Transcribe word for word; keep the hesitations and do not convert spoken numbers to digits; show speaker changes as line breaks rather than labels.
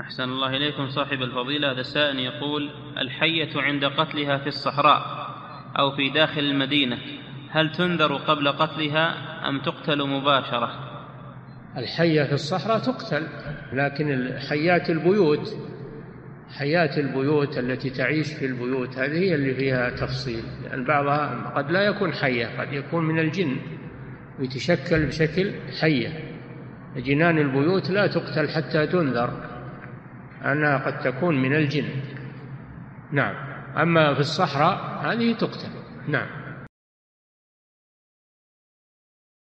أحسن الله إليكم صاحب الفضيلة. هذا سائل يقول: الحية عند قتلها في الصحراء أو في داخل المدينة هل تنذر قبل قتلها أم تقتل مباشرة؟
الحية في الصحراء تقتل، لكن حيات البيوت حيات البيوت التي تعيش في البيوت هذه هي اللي فيها تفصيل، لأن بعضها قد لا يكون حية، قد يكون من الجن ويتشكل بشكل حية. جنان البيوت لا تقتل حتى تنذر أنها قد تكون من الجن. نعم. أما في الصحراء هذه تقتل. نعم.